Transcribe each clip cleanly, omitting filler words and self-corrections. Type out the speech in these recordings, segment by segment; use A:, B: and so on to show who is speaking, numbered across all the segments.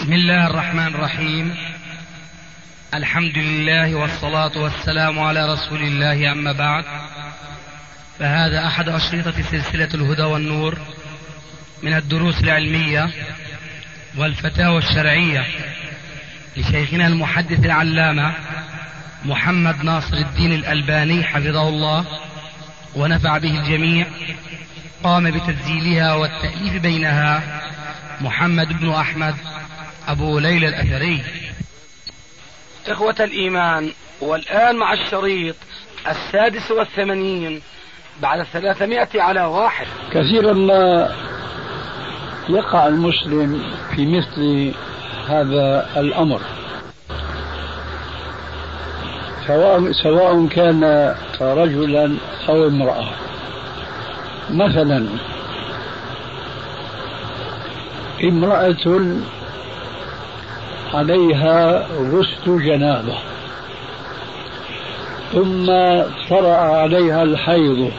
A: بسم الله الرحمن الرحيم. الحمد لله والصلاة والسلام على رسول الله، أما بعد، فهذا أحد أشرطة سلسلة الهدى والنور من الدروس العلمية والفتاوى الشرعية لشيخنا المحدث العلامة محمد ناصر الدين الألباني حفظه الله ونفع به الجميع. قام بتسجيلها والتأليف بينها محمد بن أحمد أبو ليلى الأثري.
B: إخوة الإيمان، والآن مع الشريط 86 بعد 300 على 1.
C: كثيرا ما يقع المسلم في مثل هذا الأمر، سواء كان رجلا أو امرأة. مثلا امرأة عليها غسل جنابة ثم طرأ عليها الحيض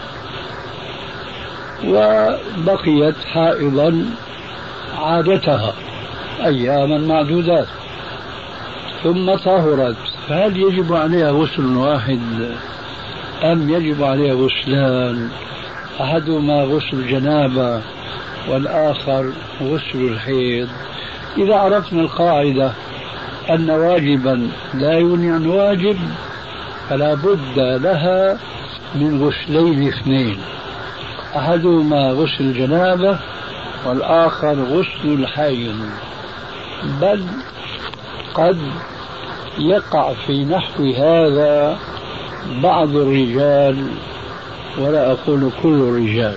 C: وبقيت حائضا عادتها أياما معدودات ثم طهرت، فهل يجب عليها غسل واحد أم يجب عليها غسلان؟ أحدهما غسل الجنابة والآخر غسل الحيض. إذا عرفنا القاعدة أن واجبا لا يغني عن واجب فلا بد لها من غسلين اثنين، أحدهما غسل الجنابة والآخر غسل الحيض. بل قد يقع في نحو هذا بعض الرجال، ولا أقول كل الرجال.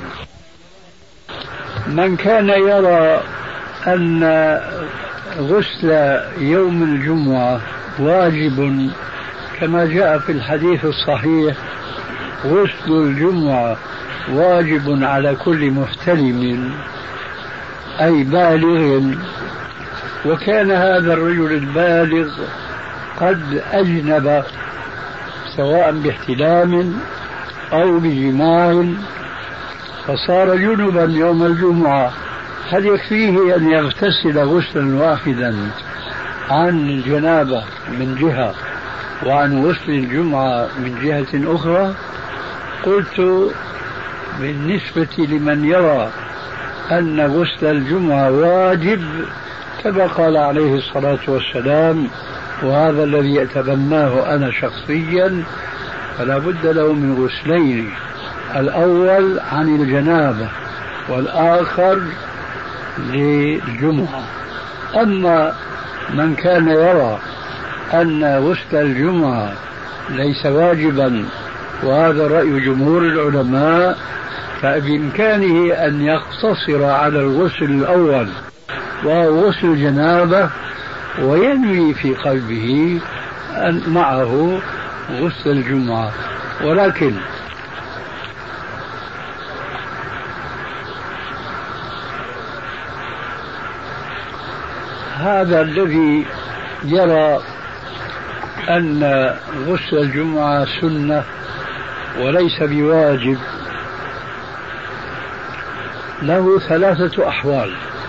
C: من كان يرى أن غسل يوم الجمعة واجب كما جاء في الحديث الصحيح: غسل الجمعة واجب على كل محتلم أي بالغ، وكان هذا الرجل البالغ قد أجنب سواء باحتلام أو بجماع فصار جنبا يوم الجمعة، هل يكفيه أن يغتسل غسلا واحدا عن الجنابة من جهة وعن غسل الجمعة من جهة أخرى؟ قلت بالنسبة لمن يرى أن غسل الجمعة واجب كما قال عليه الصلاة والسلام، وهذا الذي أتبناه أنا شخصيا، فلا بد له من غسلين: الأول عن الجنابة والآخر للجمعة. أما من كان يرى أن غسل الجمعة ليس واجبا، وهذا رأي جمهور العلماء، فبإمكانه أن يقتصر على الغسل الأول وهو غسل الجنابة، وينوي في قلبه أن معه غسل الجمعة. ولكن هذا الذي يرى أن غسل الجمعة سنة وليس بواجب له 3 أحوال،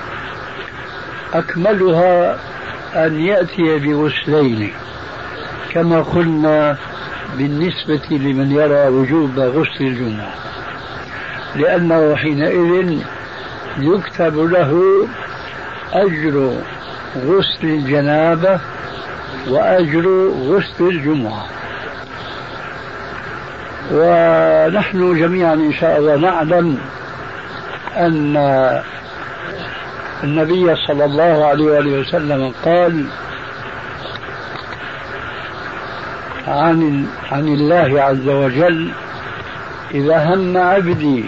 C: أكملها أن يأتي بغسلين كما قلنا بالنسبة لمن يرى وجوب غسل الجمعة، لأنه حينئذ يكتب له أجر غسل الجنابة وأجر غسل الجمعة. ونحن جميعا إن شاء الله نعلم أن النبي صلى الله عليه وآله وسلم قال عن الله عز وجل: إذا هم عبدي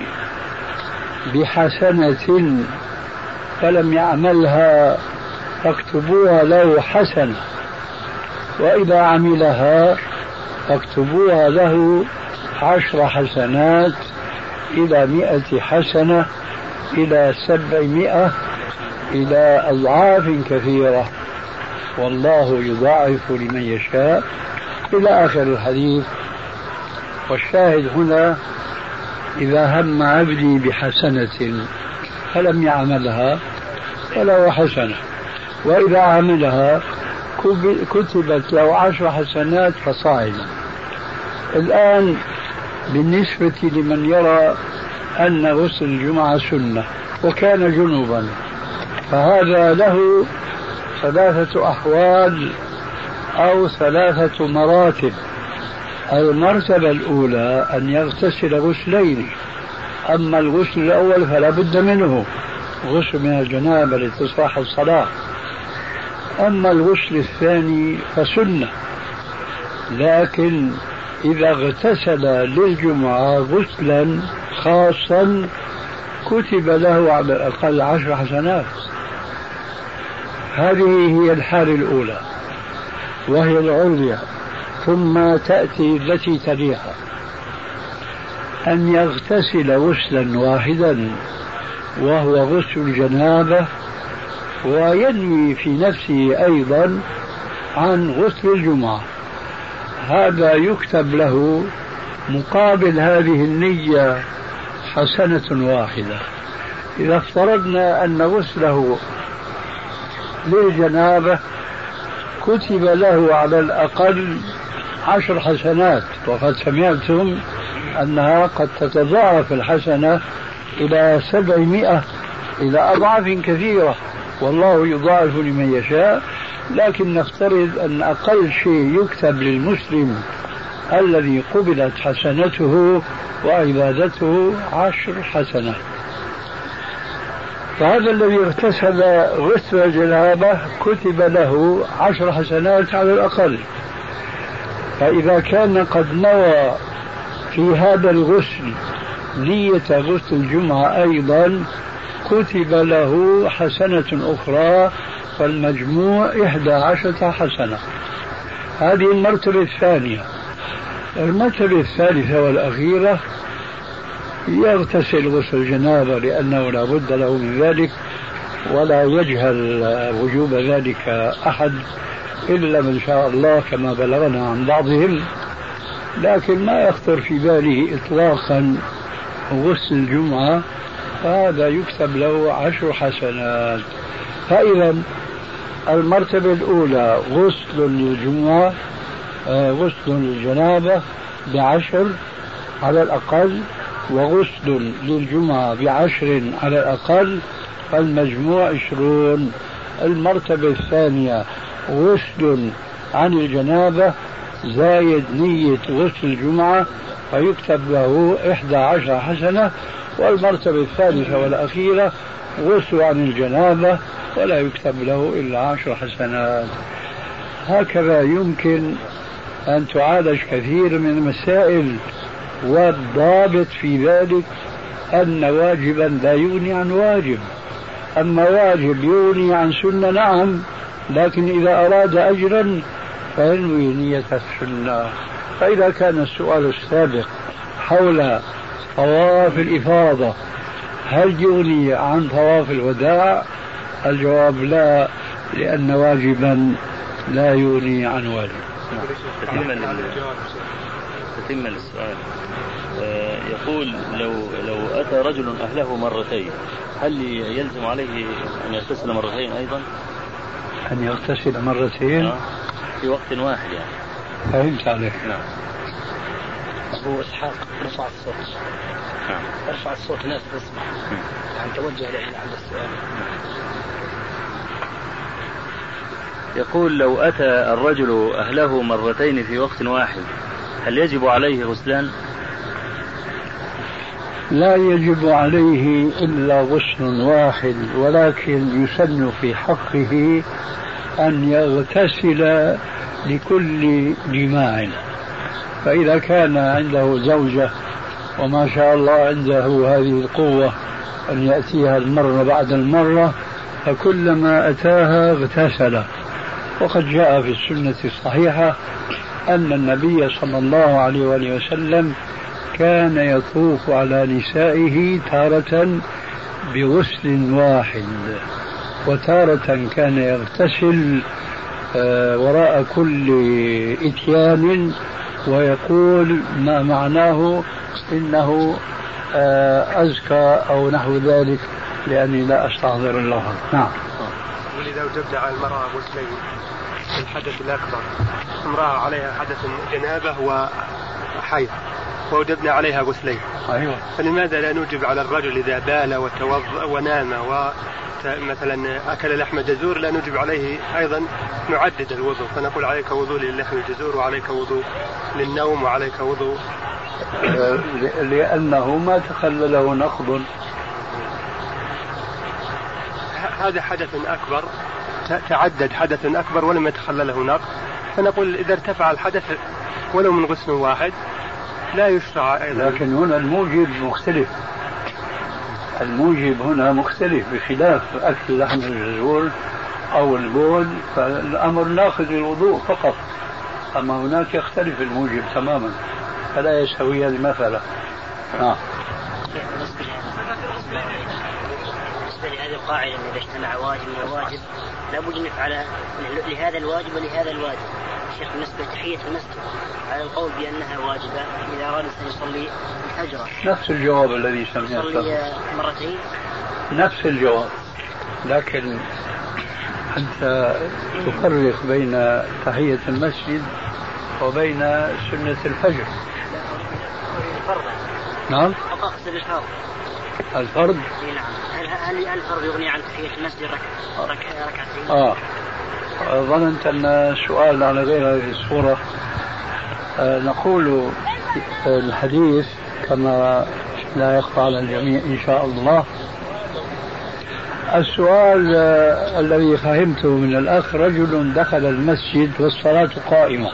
C: بحسنة فلم يعملها فاكتبوها له حسنة، وإذا عملها فاكتبوها له 10 حسنات إلى 100 حسنة إلى 700 إلى أضعاف كثيرة، والله يضاعف لمن يشاء، إلى آخر الحديث. والشاهد هنا: إذا هم عبدي بحسنة فلم يعملها فله حسنة، وإذا عملها كتبت له 10 حسنات فصاعدا. الآن بالنسبة لمن يرى أن غسل الجمعة سنة وكان جنوبا، فهذا له 3 أحوال أو 3 مراتب. المرتبة الأولى أن يغتسل غسلين، أما الغسل الأول فلا بد منه، غسل من الجنابة لتصح الصلاة. أما الغسل الثاني فسنة، لكن إذا اغتسل للجمعة غسلا خاصا كتب له على الأقل 10 حسنات. هذه هي الحالة الأولى وهي العليا. ثم تأتي التي تليها، أن يغتسل غسلا واحدا وهو غسل الجنابة، وينوي في نفسه أيضا عن غسل الجمعة. هذا يكتب له مقابل هذه النية حسنة واحدة. إذا افترضنا أن غسله للجنابة كتب له على الأقل 10 حسنات، وقد سمعتم أنها قد تتضاعف الحسنة إلى 700 إلى أضعاف كثيرة، والله يضاعف لمن يشاء. لكن نفترض أن أقل شيء يكتب للمسلم الذي قبلت حسنته وعبادته 10 حسنات. فهذا الذي اغتسل غسل الجنابة كتب له 10 حسنات على الأقل. فإذا كان قد نوى في هذا الغسل نية غسل الجمعة أيضا كتب له حسنة أخرى، فالمجموع 11 حسنة. هذه المرتبة الثانية. المرتبة الثالثة والأخيرة يغتسل غسل الجنابة لأنه لا بد له من ذلك، ولا يجهل وجوب ذلك أحد إلا من شاء الله كما بلغنا عن بعضهم، لكن ما يخطر في باله إطلاقا غسل الجمعة، فهذا يكتب له 10 حسنات. فإذا المرتبة الأولى غسل للجمعة، غسل للجنابة ب10 على الأقل، وغسل للجمعة ب10 على الأقل، فالمجموع 20. المرتبة الثانية غسل عن الجنابة زايد نية غسل الجمعة فيكتب له 11 حسنة. والمرتبة الثالثة والأخيرة غسل عن الجنابة ولا يكتب له إلا 10 حسنات. هكذا يمكن أن تعالج كثير من المسائل، والضابط في ذلك أن واجبا لا يغني عن واجب. أما واجب يغني عن سنة نعم، لكن إذا أراد أجرا فينوي نية السنة. فإذا كان السؤال السابق حول طواف الإفاضة هل يغني عن طواف الوداع؟ الجواب لا، لأن واجبا لا يغني عن واجب.
D: تتم السؤال. يقول لو أتى رجل أهله مرتين هل يلزم عليه أن يغتسل مرتين أيضا؟
C: أن يغتسل مرتين
D: في وقت واحد يعني.
C: فهمت عليك.
D: نعم.
B: أبو إسحاق رفع الصوت.
D: نعم.
B: ارفع الصوت الناس تسمع. يعني توجه إليه عند السؤال.
D: يقول لو أتى الرجل أهله مرتين في وقت واحد هل يجب عليه غسلان؟
C: لا يجب عليه إلا غسل واحد، ولكن يسن في حقه أن يغتسل لكل جماع. فإذا كان عنده زوجة وما شاء الله عنده هذه القوة أن يأتيها المرة بعد المرة، فكلما أتاها اغتسل. وقد جاء في السنة الصحيحة أن النبي صلى الله عليه وآله وسلم كان يطوف على نسائه تارة بغسل واحد، وتارة كان يغتسل وراء كل إتيان ويقول ما معناه إنه أزكى أو نحو ذلك، لأني لا أستحضر الله. نعم.
B: ولذلك
E: إذا وجبنا على المرأة غسلين الحدث الأكبر، امرأة عليها حدث جنابة وحيض ووجبنا عليها غسلين،
C: أيوة.
E: فلماذا لا نوجب على الرجل إذا بال وتوضأ ونام ومثلا أكل لحم جزور لا نوجب عليه أيضا نعدد الوضوء، فنقول عليك وضوء للحم الجزور وعليك وضوء للنوم وعليك وضوء؟
C: لأنه ما تخلله نقض.
E: هذا حدث أكبر، تعدد حدث أكبر ولم يتخلله نقض، فنقول إذا ارتفع الحدث ولو من غسل واحد لا يشرع أيضا.
C: لكن هنا الموجب مختلف، الموجب هنا مختلف بخلاف أكل لحم الجزور أو البول، فالأمر ناخذ الوضوء فقط، أما هناك يختلف الموجب تماما، فلا يستوي هذه المسألة.
B: بالنسبة لهذه القاعدة إذا اجتمع واجب وواجب لابد نفعل لهذا الواجب ولهذا الواجب. الشيخ بالنسبة لتحية المسجد على القول بأنها واجبة إذا أراد أن يصلي الفجر،
C: نفس الجواب الذي سمعته،
B: يصلي مرتين
C: نفس الجواب، لكن أنت تفرق بين تحية المسجد وبين سنة الفجر.
B: نعم. أقصد الفرض.
C: الفرض؟
B: نعم. هل الفرض يغني عن تحية المسجد ركعتين؟
C: ظننت أن السؤال على غير هذه الصورة. نقول الحديث كما لا يخفى على الجميع إن شاء الله. السؤال الذي فهمته من الأخ: رجل دخل المسجد والصلاة قائمة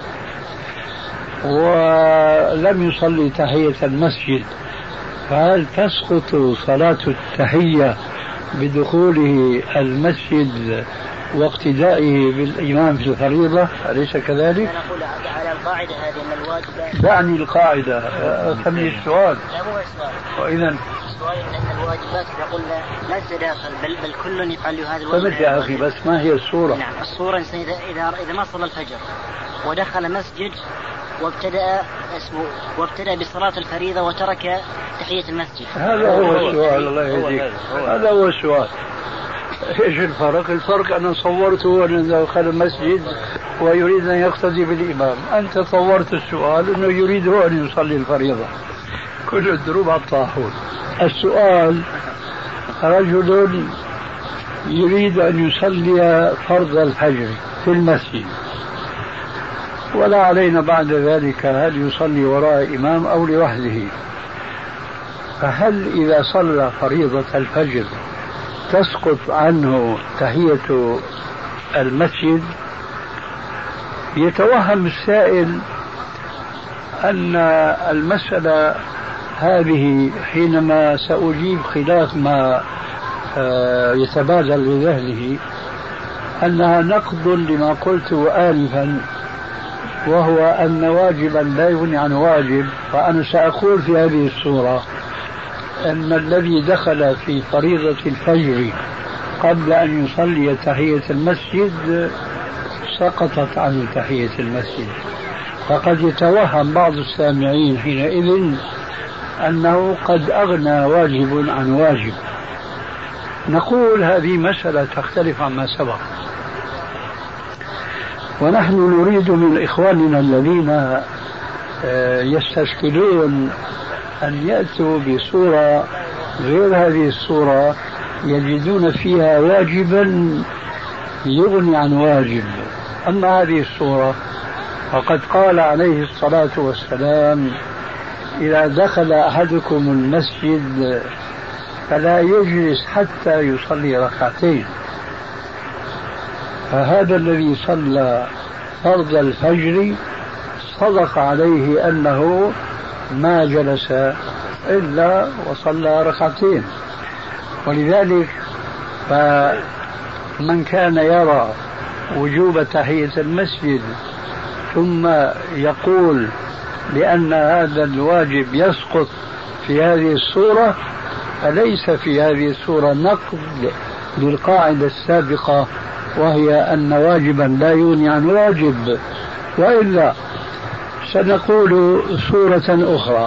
C: ولم يصلي تحية المسجد، فهل تسقط صلاة التحية بدخوله المسجد واقتدائه بالإمام في الفريضة؟ أليس كذلك؟
B: أنا أقول على القاعدة هذه أن الواجب.
C: دعني القاعدة، أفهمني السؤال.
B: لا مو السؤال.
C: وإذا
B: السؤال أن الواجبات إذا قلنا لا تتداخل بل كل يفعل هذا الواجب.
C: فهمت يا أخي، بس ما هي الصورة؟
B: نعم، الصورة إذا ما صلى الفجر ودخل مسجد وابتدأ بصلاة الفريضة وترك تحية المسجد.
C: هذا هو السؤال. الله يهديك، هذا هو السؤال. ايش الفرق؟ الفرق انا صورته انه دخل المسجد ويريد ان يقتدي بالامام، انت صورت السؤال انه يريد هو ان يصلي الفريضة. كل الدروب على الطاحون. السؤال: رجل يريد ان يصلي فرض الفجر في المسجد ولا علينا بعد ذلك هل يصلي وراء إمام أو لوحده، فهل إذا صلى فريضة الفجر تسقط عنه تحية المسجد؟ يتوهم السائل أن المسألة هذه حينما سأجيب خلاف ما يتبادل لذهنه أنها نقض لما قلته آنفا، وهو أن واجبا لا يغني عن واجب. فأنا سأقول في هذه الصورة أن الذي دخل في فريضة الفجر قبل أن يصلي تحية المسجد سقطت عنه تحية المسجد، فقد يتوهم بعض السامعين حينئذ أنه قد أغنى واجب عن واجب. نقول هذه مسألة تختلف عما سبق، ونحن نريد من إخواننا الذين يستشكلون أن يأتوا بصورة غير هذه الصورة يجدون فيها واجبا يغني عن واجب. أما هذه الصورة فقد قال عليه الصلاة والسلام: إذا دخل أحدكم المسجد فلا يجلس حتى يصلي ركعتين. فهذا الذي صلى فرض الفجر صدق عليه أنه ما جلس إلا وصلى ركعتين. ولذلك فمن كان يرى وجوب تحية المسجد ثم يقول لأن هذا الواجب يسقط في هذه الصورة، فليس في هذه الصورة نقض للقاعدة السابقة وهي أن واجبا لا يغني عن واجب. وإلا سنقول صورة أخرى: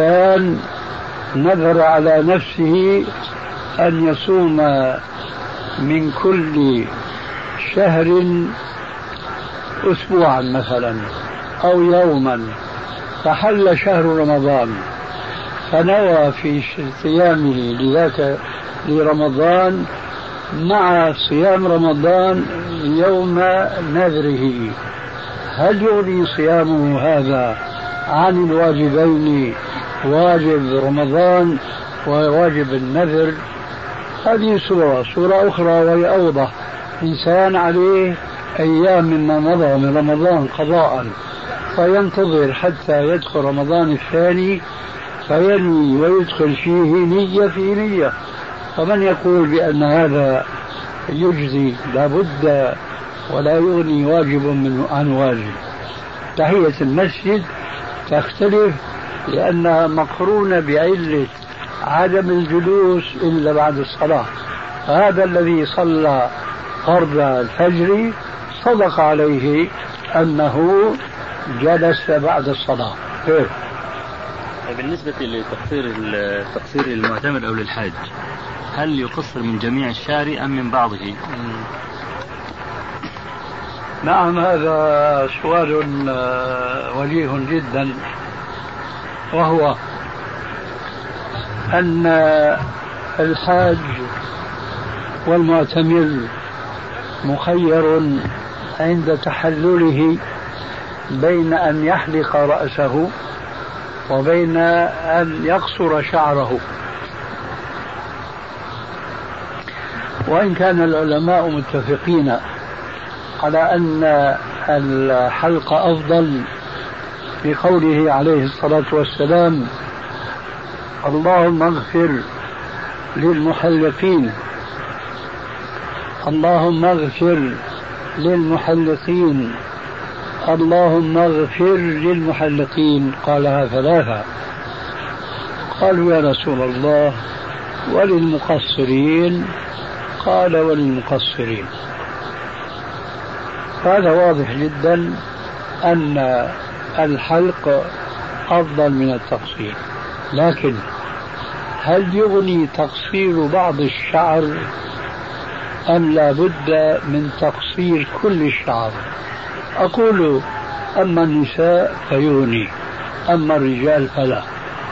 C: إنسان نذر على نفسه أن يصوم من كل شهر أسبوعا مثلا أو يوما، فحل شهر رمضان فنوى في صيامه لذاك لرمضان مع صيام رمضان يوم نذره، هل يغني صيامه هذا عن الواجبين، واجب رمضان وواجب النذر؟ هذه صورة أخرى وهي أوضح. إنسان عليه أيام مما مضى من رمضان قضاء فينتظر حتى يدخل رمضان الثاني فينوي ويدخل فيه نية في نية، فمن يقول بأن هذا يجزي لابد ولا يغني واجب عن واجب؟ تحية المسجد تختلف لأنها مقرونة بعلة عدم الجلوس إلا بعد الصلاة. هذا الذي صلى فرض الفجر صدق عليه أنه جلس بعد الصلاة.
D: بالنسبة لتقصير المعتمر أو للحاج، هل يقصر من جميع الشهر أم من بعضه؟
C: نعم، هذا سؤال وجيه جدا، وهو أن الحاج والمعتمر مخير عند تحلله بين أن يحلق رأسه وبين أن يقصر شعره. وإن كان العلماء متفقين على أن الحلق أفضل لقوله عليه الصلاة والسلام: اللهم اغفر للمحلقين، اللهم اغفر للمحلقين، اللهم اغفر للمحلقين. قالها ثلاثة. قالوا: يا رسول الله وللمقصرين؟ قال: وللمقصرين. هذا واضح جدا أن الحلق أفضل من التقصير، لكن هل يغني تقصير بعض الشعر أم لا بد من تقصير كل الشعر؟ أقول: أما النساء فيغني، أما الرجال فلا.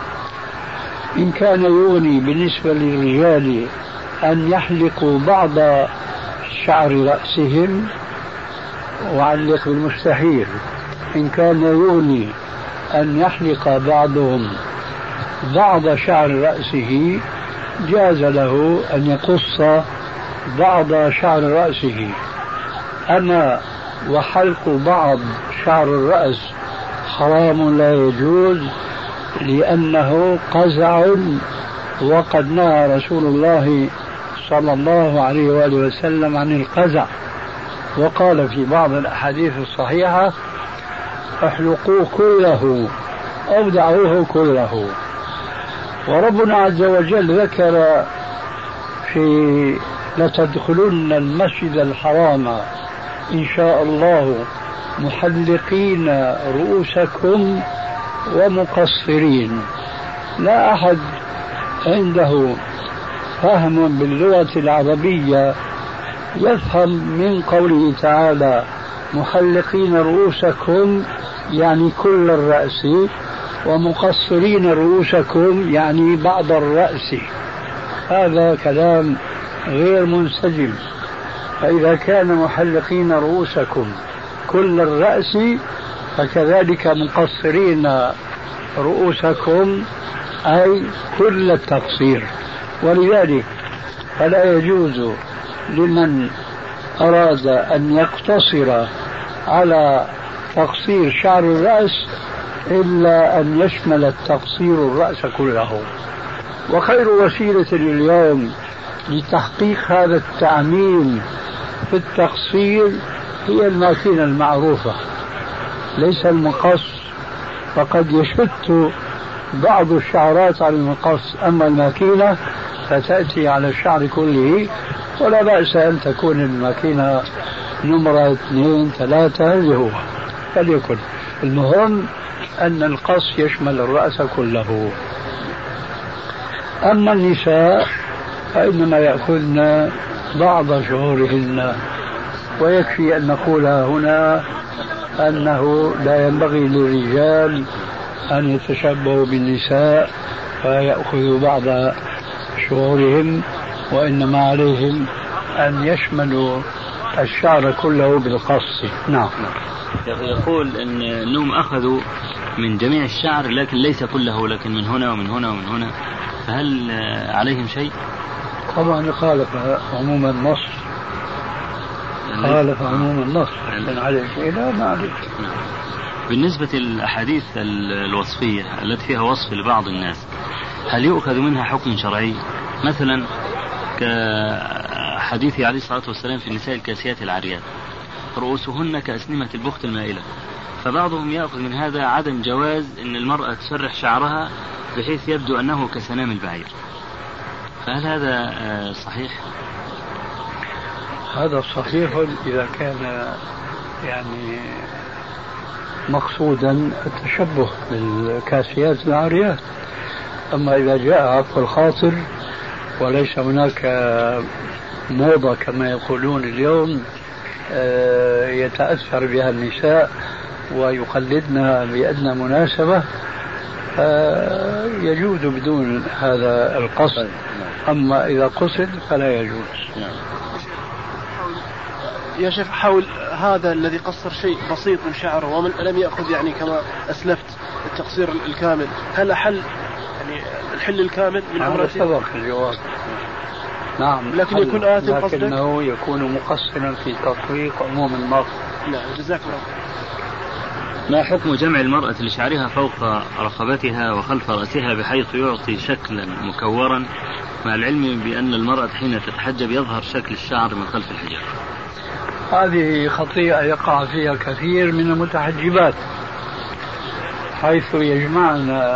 C: إن كان يغني بالنسبة للرجال أن يحلقوا بعض شعر رأسهم وعلق بالمستحيل، إن كان يغني أن يحلق بعضهم بعض شعر رأسه جاز له أن يقص بعض شعر رأسه. أما وحلق بعض شعر الرأس حرام لا يجوز، لأنه قزع، وقد نهى رسول الله صلى الله عليه وآله وسلم عن القزع، وقال في بعض الأحاديث الصحيحة: احلقوه كله أو دعوه كله. وربنا عز وجل ذكر في لتدخلن المسجد الحرام إن شاء الله محلقين رؤوسكم ومقصرين. لا أحد عنده فهم باللغة العربية يفهم من قوله تعالى محلقين رؤوسكم يعني كل الرأس، ومقصرين رؤوسكم يعني بعض الرأس. هذا كلام غير منسجم. فإذا كان محلقين رؤوسكم كل الرأس فكذلك مقصرين رؤوسكم أي كل التقصير. ولذلك فلا يجوز لمن أراد أن يقتصر على تقصير شعر الرأس إلا أن يشمل التقصير الرأس كله. وخير وسيلة اليوم لتحقيق هذا التعميم في التقصير هي الماكينة المعروفة، ليس المقص، فقد يشت بعض الشعرات على المقص، أما الماكينة فتأتي على الشعر كله، ولا بأس أن تكون الماكينة نمرة 2 3 اللي هو فليكن. المهم أن القص يشمل الرأس كله. أما النساء فإنما يأخذن بعض شعورهن، ويكفي أن نقول هنا أنه لا ينبغي للرجال أن يتشبهوا بالنساء فيأخذوا بعض شعورهم، وإنما عليهم أن يشملوا الشعر كله بالقص. نعم.
D: يقول أن أنهم أخذوا من جميع الشعر لكن ليس كله، لكن من هنا ومن هنا ومن هنا، فهل عليهم شيء؟
C: طبعا خالف عموم النص، خالف عموم النص، لكن عليه شيء لا ما عليه.
D: بالنسبة للأحاديث الوصفية التي فيها وصف لبعض الناس، هل يؤخذ منها حكم شرعي؟ مثلا كحديث عليه الصلاة والسلام في النساء الكاسيات العاريات رؤوسهن كأسنمة البخت المائلة، فبعضهم يأخذ من هذا عدم جواز أن المرأة تسرح شعرها بحيث يبدو أنه كسنام البعير، فهل هذا صحيح؟
C: هذا صحيح إذا كان يعني مقصودا التشبه بالكاسيات العاريات، أما إذا جاء عفو الخاطر وليس هناك موضة كما يقولون اليوم يتأثر بها النساء ويقلدنها بأدنى مناسبة، يجوز بدون هذا القصد، أما إذا قصد فلا يجوز.
F: يا شيخ حول هذا الذي قصر شيء بسيط من شعره ومن لم يأخذ يعني كما أسلفت التقصير الكامل، هل أحل يعني الحل الكامل من عمرته؟
C: سبق الجواب. نعم،
F: لكن يكون آثم قصدك؟
C: لكنه يكون مقصرا في تطبيق عموم النص.
F: نعم، جزاك الله.
D: ما حكم جمع المرأة لشعرها فوق رقبتها وخلف رأسها بحيث يعطي شكلا مكورا، مع العلم بأن المرأة حين تتحجب يظهر شكل الشعر من خلف الحجاب؟
C: هذه خطيئة يقع فيها كثير من المتحجبات، حيث يجمعن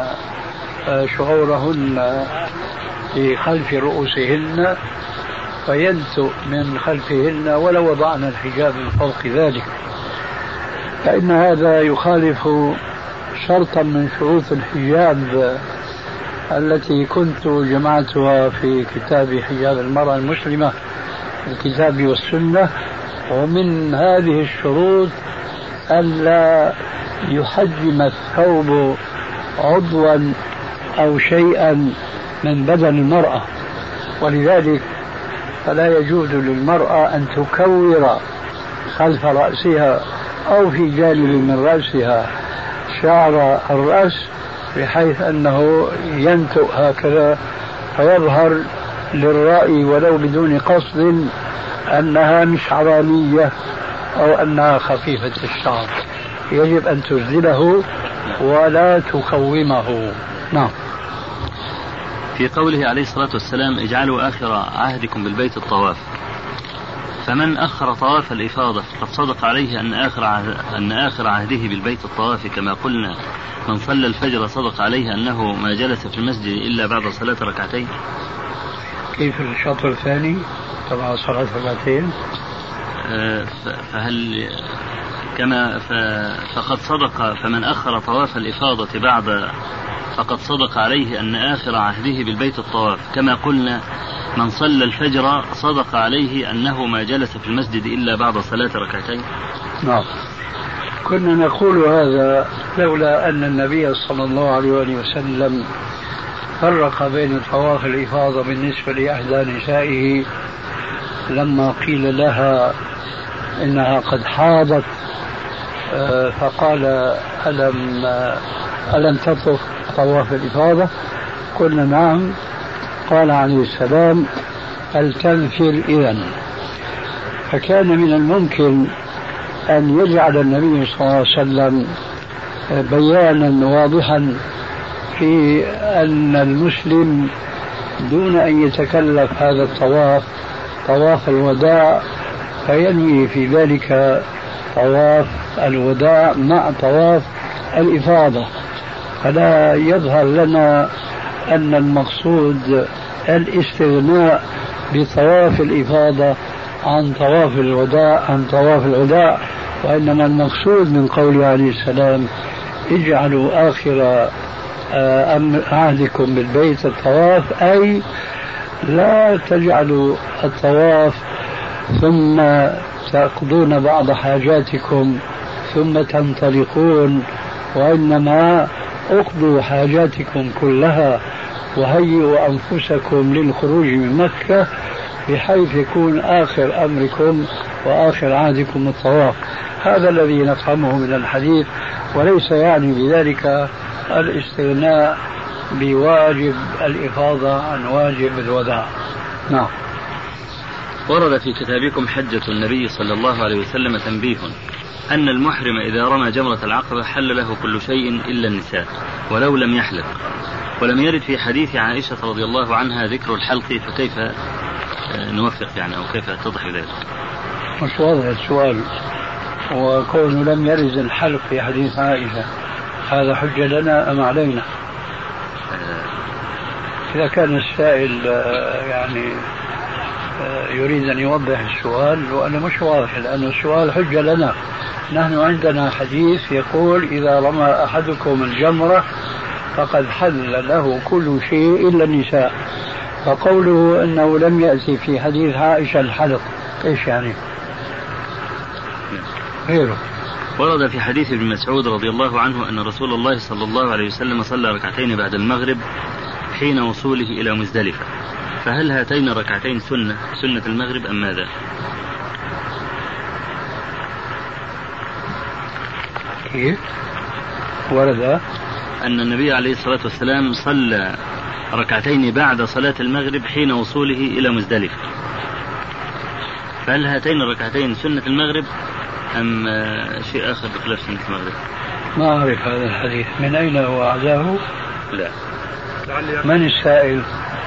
C: شعورهن في خلف رؤوسهن فينتؤ من خلفهن ولو وضعن الحجاب من فوق ذلك، فإن هذا يخالف شرطا من شروط الحجاب التي كنت جمعتها في كتاب حجاب المرأة المسلمة الكتاب والسنة، ومن هذه الشروط ألا يحجم الثوب عضوا أو شيئا من بدن المرأة، ولذلك فلا يجوز للمرأة أن تكور خلف رأسها أو في جانب من رأسها شعر الرأس بحيث أنه ينتؤ هكذا فيظهر للرأي ولو بدون قصد أنها مش عرانية أو أنها خفيفة الشعر، يجب أن تزيله ولا تقومه. نعم.
D: في قوله عليه الصلاة والسلام اجعلوا آخر عهدكم بالبيت الطواف، فمن أخر طواف الإفاضة فقد صدق عليه أن آخر عهده بالبيت الطواف، كما قلنا من صلى الفجر صدق عليه أنه ما جلس في المسجد إلا بعد صلاة ركعتين.
C: كيف الشطر الثاني طبعا صلاة ركعتين؟
D: فهل كما فقد صدق فمن أخر طواف الإفاضة بعد فقد صدق عليه أن آخر عهده بالبيت الطواف، كما قلنا من صلى الفجر صدق عليه أنه ما جلس في المسجد إلا بعد صلاة ركعتين.
C: نعم، كنا نقول هذا لولا أن النبي صلى الله عليه وسلم فرق بين طواف الإفاضة بالنسبة لإحدى نسائه لما قيل لها إنها قد حاضت فقال ألم تطف طواف الإفاضة؟ قلنا نعم. قال عليه السلام فلتنفر إذن. فكان من الممكن أن يجعل النبي صلى الله عليه وسلم بيانا واضحا في أن المسلم دون أن يتكلف هذا الطواف طواف الوداع فينوي في ذلك طواف الوداع مع طواف الإفاضة، فلا يظهر لنا أن المقصود الاستغناء بطواف الإفاضة عن طواف الوداع، وإنما المقصود من قوله عليه السلام اجعلوا آخر عهدكم بالبيت الطواف، أي لا تجعلوا الطواف ثم تقضون بعض حاجاتكم ثم تنطلقون، وإنما اقضوا حاجاتكم كلها وهيئوا أنفسكم للخروج من مكة بحيث يكون آخر أمركم وآخر عهدكم الطواف. هذا الذي نفهمه من الحديث، وليس يعني بذلك الاستغناء بواجب الإفاضة عن واجب الوداع. نعم.
D: ورد في كتابكم حجة النبي صلى الله عليه وسلم تنبيه أن المحرم إذا رمى جمرة العقبة حل له كل شيء إلا النساء ولو لم يحلق، ولم يرد في حديث عائشة رضي الله عنها ذكر الحلق، فكيف نوفق يعني أو كيف يتضح ذلك؟
C: مش واضح السؤال. وكونه لم يرد الحلق في حديث عائشة هذا حجة لنا أم علينا؟ إذا كان السائل يعني يريد أن يوضح السؤال، وأنا مش واضح، لأن السؤال حجة لنا. نحن عندنا حديث يقول إذا رمى أحدكم الجمرة فقد حل له كل شيء إلا النساء، فقوله أنه لم يأتي في حديث عائشة الحلق إيش يعني؟ غيره.
D: ورد في حديث ابن مسعود رضي الله عنه أن رسول الله صلى الله عليه وسلم صلى ركعتين بعد المغرب حين وصوله إلى مزدلفة، فهل هاتين الركعتين سنة المغرب أم ماذا؟
C: كيف؟ ورد
D: أن النبي عليه الصلاة والسلام صلى ركعتين بعد صلاة المغرب حين وصوله إلى مزدلفة، فهل هاتين الركعتين سنة المغرب أم شيء آخر بخلاف سنة المغرب؟
C: ما أعرف هذا الحديث، من أين هو أعزاه؟
D: لا.
C: من السائل؟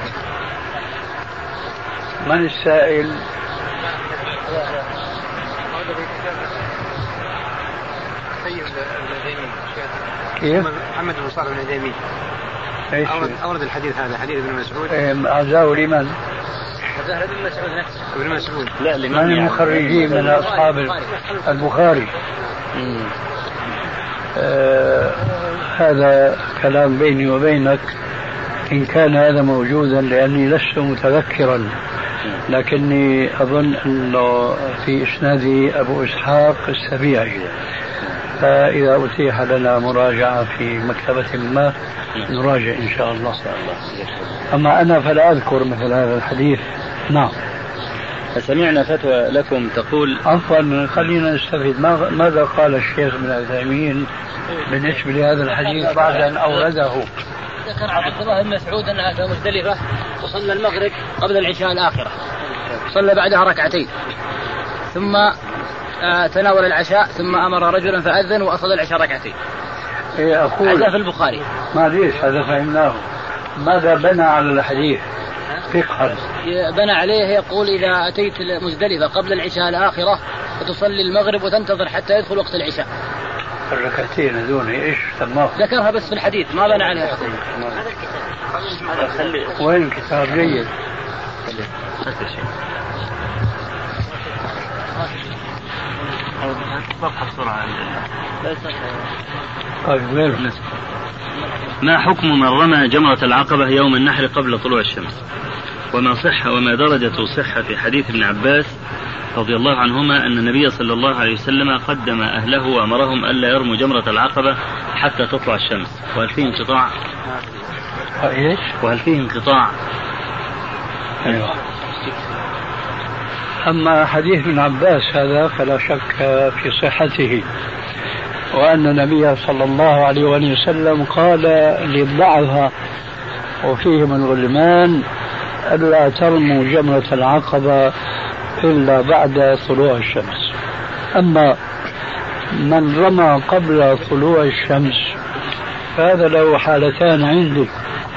C: من السائل؟ كيف؟
G: محمد بن صالح بن عثيمين أورد الحديث هذا، حديث ابن مسعود.
C: أعزاه لمن؟
G: ابن مسعود نفسه. ابن مسعود.
D: لا،
C: من المخرجين من أصحاب البخاري. هذا كلام بيني وبينك إن كان هذا موجودا، لأني لست متذكرا، لكني أظن أنه في إسنادي أبو إسحاق السبيعي، فإذا أتيح لنا مراجعة في مكتبة ما نراجع إن شاء الله. أما أنا فلا أذكر مثل هذا الحديث. نعم.
D: سمعنا فتوى لكم تقول.
C: عفوا، خلينا نستفيد ماذا قال الشيخ ابن عثيمين بالنسبة لهذا الحديث بعد أن أورده.
H: ذكر عبد الله بن مسعود أنها في مزدلفة وصلى المغرب قبل العشاء الآخرة، صلى بعدها ركعتين، ثم تناول العشاء، ثم أمر رجلا فأذن وأصلى العشاء ركعتين. هذا في البخاري.
C: معليش هذا فهمناه. ماذا بنى على الحديث فقها؟
H: بنى عليه يقول إذا أتيت مزدلفة قبل العشاء الآخرة وتصلي المغرب وتنتظر حتى يدخل وقت العشاء.
C: الركعتين هذول ايش سماه؟
H: ذكرها بس في الحديث، ما بنى عليها.
C: وين الكتاب؟ جيد.
D: ما حكم من رمى جمرة العقبة يوم النحر قبل طلوع الشمس؟ وما درجة صحة في حديث ابن عباس رضي الله عنهما أن النبي صلى الله عليه وسلم قدم أهله وأمرهم ألا يرموا جمرة العقبة حتى تطلع الشمس، وهل فيه انقطاع؟ وهل فيه انقطاع؟
C: أيوة. أما حديث ابن عباس هذا فلا شك في صحته، وأن النبي صلى الله عليه وسلم قال للضعفاء وفيهم الغلمان ألا ترموا جمرة العقبة إلا بعد طلوع الشمس. أما من رمى قبل طلوع الشمس فهذا له حالتان عندي.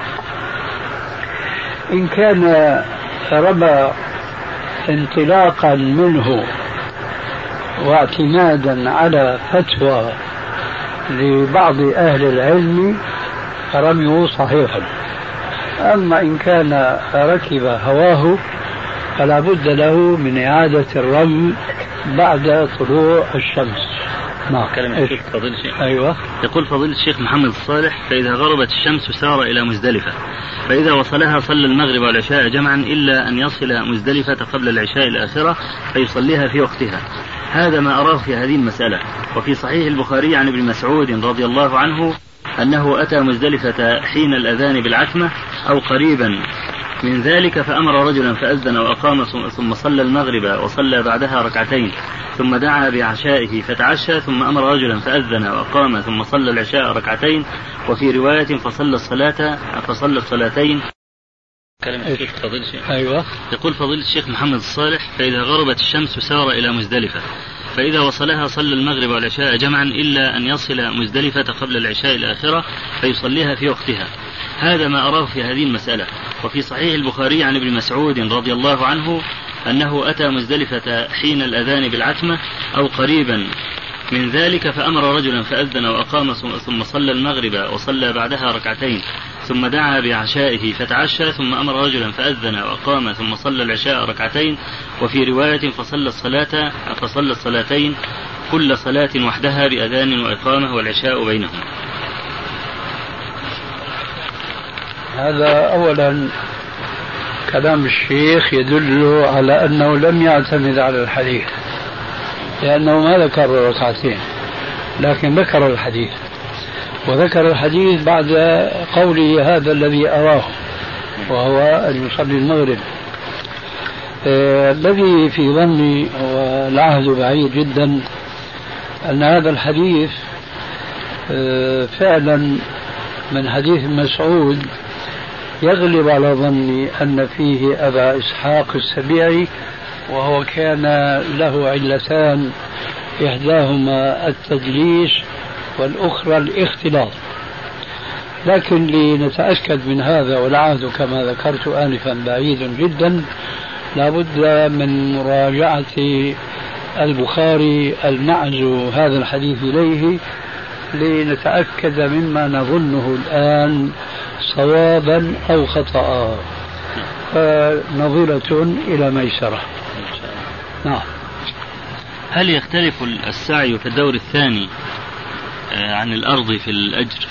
C: إن كان رمى انطلاقا منه واعتمادا على فتوى لبعض أهل العلم فرميه صحيحا. أما إن كان ركب هواه فلا بد له من إعادة الرمي بعد طلوع الشمس. نعم.
D: كلمة الشيخ فضيلة الشيخ.
C: أيوة.
D: يقول فضيلة الشيخ محمد الصالح: فإذا غربت الشمس سار إلى مزدلفة، فإذا وصلها صلى المغرب والعشاء جمعا إلا أن يصل مزدلفة قبل العشاء الآخرة فيصليها في وقتها. هذا ما أراه في هذه المسألة. وفي صحيح البخاري عن ابن مسعود رضي الله عنه أنه أتى مزدلفة حين الأذان بالعتمة أو قريبا من ذلك، فأمر رجلا فأذن وأقام ثم صلى المغرب وصلى بعدها ركعتين ثم دعا بعشائه فتعشى، ثم أمر رجلا فأذن وأقام ثم صلى العشاء ركعتين، وفي رواية فصلى الصلاتين. كلمة الشيخ فضيلة الشيخ.
C: أيوة.
D: يقول فضيلة الشيخ محمد الصالح: فإذا غربت الشمس سار إلى مزدلفة، فإذا وصلها صلى المغرب والعشاء جمعا إلا أن يصل مزدلفة قبل العشاء الآخرة فيصليها في وقتها. هذا ما أراه في هذه المسألة. وفي صحيح البخاري عن ابن مسعود رضي الله عنه أنه أتى مزدلفة حين الأذان بالعتمة أو قريبا من ذلك، فأمر رجلا فأذن وأقام ثم صلى المغرب وصلى بعدها ركعتين ثم دعا بعشائه فتعشى، ثم أمر رجلا فأذن وأقام ثم صلى العشاء ركعتين، وفي رواية فصلى الصلاتين كل صلاة وحدها بأذان وإقامة والعشاء بينهم.
C: هذا أولا كلام الشيخ يدل على أنه لم يعتمد على الحديث، لأنه ما ذكر ركعتين لكن ذكر الحديث، وذكر الحديث بعد قوله هذا الذي أراه وهو أن يصلي المغرب. الذي في ظني والعهد بعيد جدا أن هذا الحديث فعلا من حديث مسعود يغلب على ظني أن فيه أبا إسحاق السبيعي، وهو كان له علتان، إحداهما التدليس والأخرى الاختلاط. لكن لنتأكد من هذا، والعهد كما ذكرت آنفا بعيد جدا، لابد من مراجعة البخاري المعزو هذا الحديث إليه لنتأكد مما نظنه الآن صوابا أو خطأ، فنظرة إلى ميسرة. نعم.
D: هل يختلف السعي في الدور الثاني عن الأرض في الأجر؟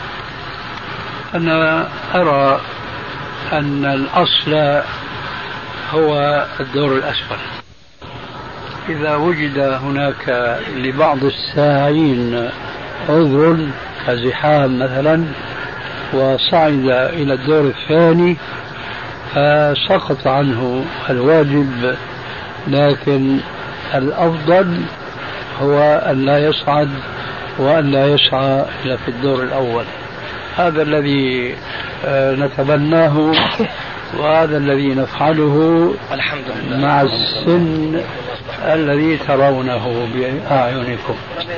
C: أنا أرى أن الأصل هو الدور الأسفل. إذا وجد هناك لبعض الساعين عذر كزحام مثلا وصعد إلى الدور الثاني فسقط عنه الواجب، لكن الأفضل هو أن لا يصعد وأن لا يسعى إلى في الدور الأول. هذا الذي نتبناه وهذا الذي نفعله
A: الحمد لله
C: مع السن الذي ترونه بأعينكم.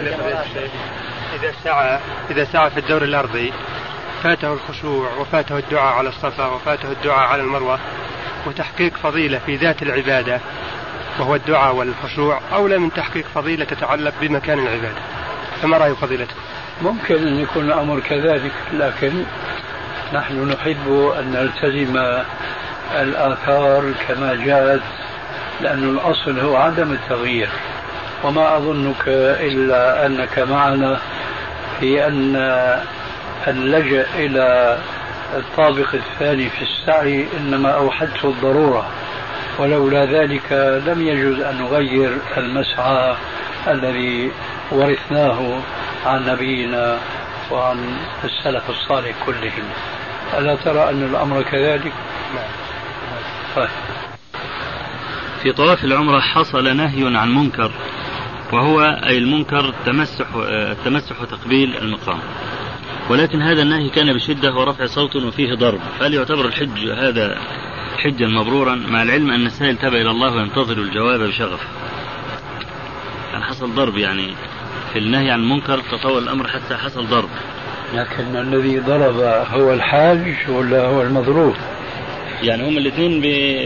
E: إذا سعى في الدور الأرضي فاته الخشوع وفاته الدعاء على الصفا وفاته الدعاء على المروة، وتحقيق فضيلة في ذات العبادة وهو الدعاء والخشوع أولى من تحقيق فضيلة تتعلق بمكان العبادة. فما رأي فضيلته؟
C: ممكن أن يكون الأمر كذلك، لكن نحن نحب أن نلتزم الآثار كما جاءت، لأن الأصل هو عدم التغيير. وما أظنك إلا أنك معنا في أن اللجأ إلى الطابق الثاني في السعي إنما أوحته الضرورة، ولولا ذلك لم يجوز أن نغير المسعى الذي ورثناه عن نبينا وعن السلف الصالح كلهم. ألا ترى أن الأمر كذلك؟
E: نعم.
D: في طواف العمرة حصل نهي عن منكر، وهو أي المنكر التمسح وتقبيل المقام، ولكن هذا النهي كان بشدة ورفع صوت وفيه ضرب، فهل يعتبر الحج هذا حجا مبرورا، مع العلم أن السائل تاب إلى الله وينتظر الجواب بشغف؟ كان حصل ضرب، يعني في النهي عن المنكر تطور الأمر حتى حصل ضرب.
C: لكن الذي ضرب هو الحاج ولا هو المضروب؟
D: يعني هم الاثنين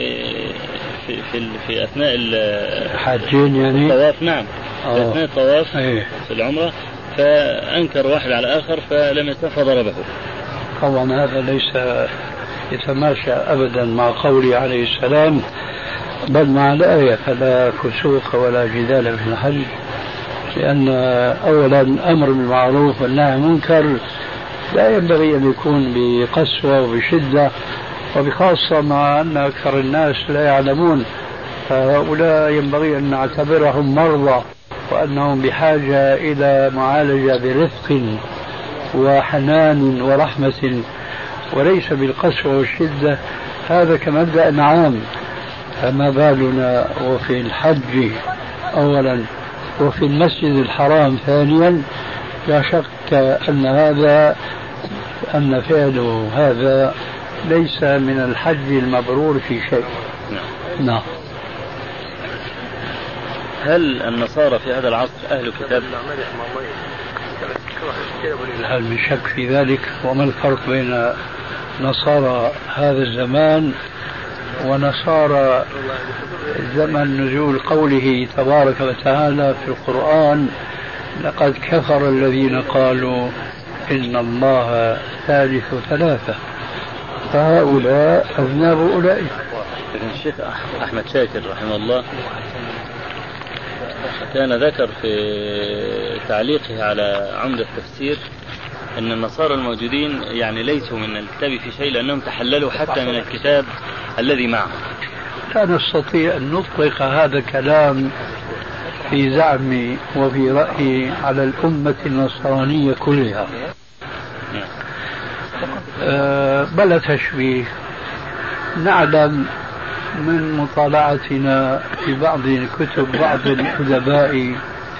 D: في أثناء
C: الحاجين يعني
D: الطواف. نعم. في أثناء الطواف في العمرة، فأنكر واحد على آخر فلم يستفى ضربه.
C: طبعا هذا ليس يتماشى أبدا مع قوله عليه السلام، بل مع الآية: فلا فسوق ولا جدال في الحج لأن أولا أمر بالمعروف والنهي عن المنكر لا ينبغي أن يكون بقسوة وبشدة، وبخاصة مع أن أكثر الناس لا يعلمون، فهؤلاء ينبغي أن نعتبرهم مرضى وأنهم بحاجة إلى معالجة برفق وحنان ورحمة وليس بالقسوة والشدة. هذا كمبدأ عام، فما بالنا وفي الحج أولا وفي المسجد الحرام ثانيا. لا شك أن فعله هذا ليس من الحج المبرور في شيء. نعم.
D: هل النصارى في هذا العصر أهل كتاب؟
C: هل من شك في ذلك؟ وما الفرق بين نصارى هذا الزمان ونصارى زمن نزول قوله تبارك وتعالى في القرآن: لقد كفر الذين قالوا إن الله ثالث ثلاثة. فهؤلاء أذناب أولئك.
D: الشيخ أحمد شاكر رحمه الله كان ذكر في تعليقه على عمدة التفسير أن النصارى الموجودين يعني ليسوا من الكتاب في شيء، لأنهم تحللوا حتى من الكتاب الذي معهم.
C: لا نستطيع أن نطلق هذا الكلام في زعمي وفي رأيي على الأمة النصرانية كلها. بلا تشبيه. نعلم من مطالعتنا في بعض كتب بعض الأدباء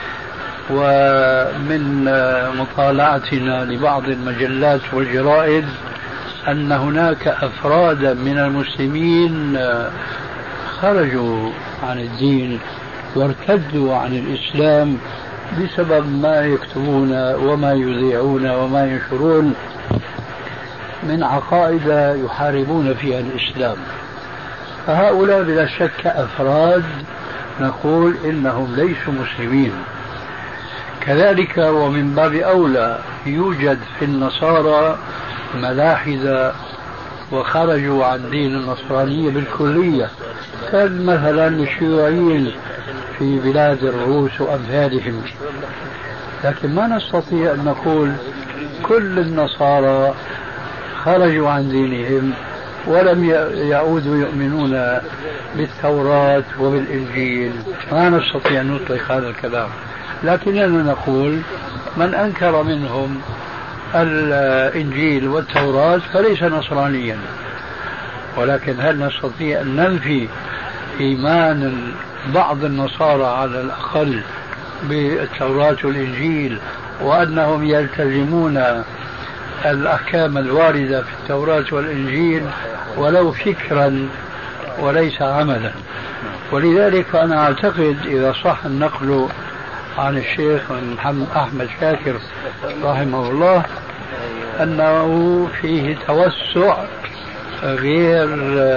C: ومن مطالعتنا لبعض المجلات والجرائد أن هناك أفراد من المسلمين خرجوا عن الدين وارتدوا عن الإسلام بسبب ما يكتبون وما يذيعون وما ينشرون من عقائد يحاربون فيها الإسلام. فهؤلاء بلا شك أفراد نقول إنهم ليسوا مسلمين. كذلك ومن باب أولى يوجد في النصارى ملاحدة وخرجوا عن دين النصرانية بالكلية، كان مثلا الشيوعيين في بلاد الروس وأمثالهم. لكن ما نستطيع أن نقول كل النصارى خرجوا عن دينهم ولم يعودوا يؤمنون بالتوراة وبالإنجيل. ما نستطيع أن نطلق هذا الكلام، لكننا نقول من أنكر منهم الإنجيل والتوراة فليس نصرانيا. ولكن هل نستطيع أن ننفي إيمان بعض النصارى على الأقل بالتوراة والإنجيل وأنهم يلتزمون الأحكام الواردة في التوراة والإنجيل ولو فكرا وليس عملا؟ ولذلك أنا أعتقد إذا صح النقل عن الشيخ محمد أحمد شاكر رحمه الله أنه فيه توسع غير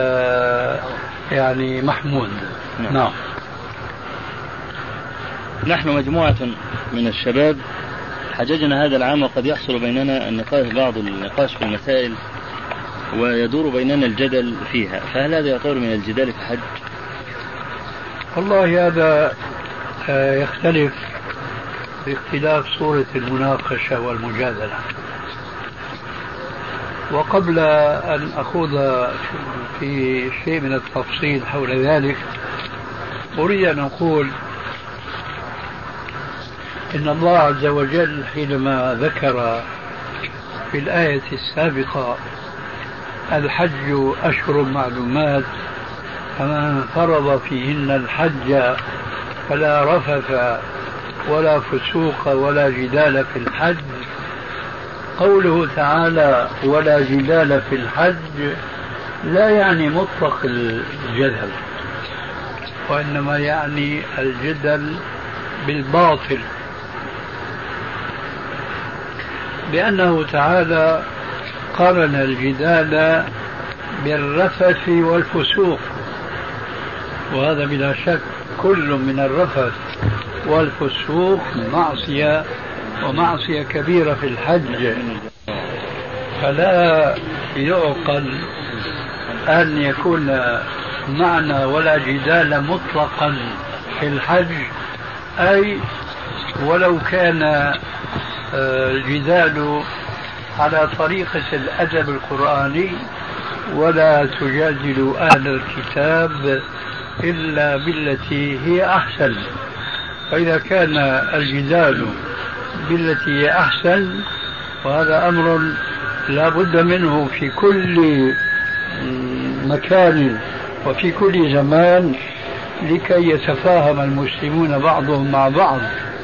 C: يعني محمود. نعم.
D: نحن مجموعة من الشباب حججنا هذا العام، وقد يحصل بيننا بعض النقاش في المسائل ويدور بيننا الجدل فيها، فهل هذا يعتبر من الجدال في الحج؟
C: والله هذا يختلف باختلاف صورة المناقشة والمجادلة. وقبل أن أخوض في شيء من التفصيل حول ذلك أريد أن أقول إن الله عز وجل حينما ذكر في الآية السابقة الحج أشهر معلومات فمن فرض فيهن الحج فلا رفث ولا فسوق ولا جدال في الحج، قوله تعالى ولا جدال في الحج لا يعني مطلق الجدل، وإنما يعني الجدل بالباطل، لأنه تعالى قارن الجدال بالرفث والفسوق، وهذا بلا شك كل من الرفث والفسوق معصية، ومعصية كبيرة في الحج. فلا يعقل أن يكون معنى ولا جدال مطلقا في الحج أي ولو كان الجدال على طريقة الأدب القرآني، ولا تجادلوا أهل الكتاب إلا بالتي هي أحسن. فإذا كان الجدال بالتي هي أحسن، وهذا أمر لا بد منه في كل مكان وفي كل زمان لكي يتفاهم المسلمون بعضهم مع بعض.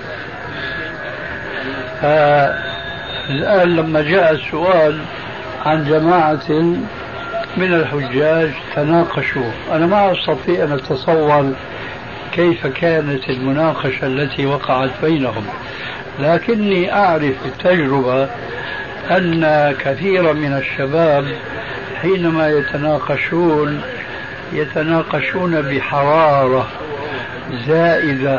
C: الآن لما جاء السؤال عن جماعة من الحجاج تناقشوا، أنا ما أستطيع أن أتصور كيف كانت المناقشة التي وقعت بينهم، لكني أعرف بالتجربة أن كثيرا من الشباب حينما يتناقشون بحرارة زائدة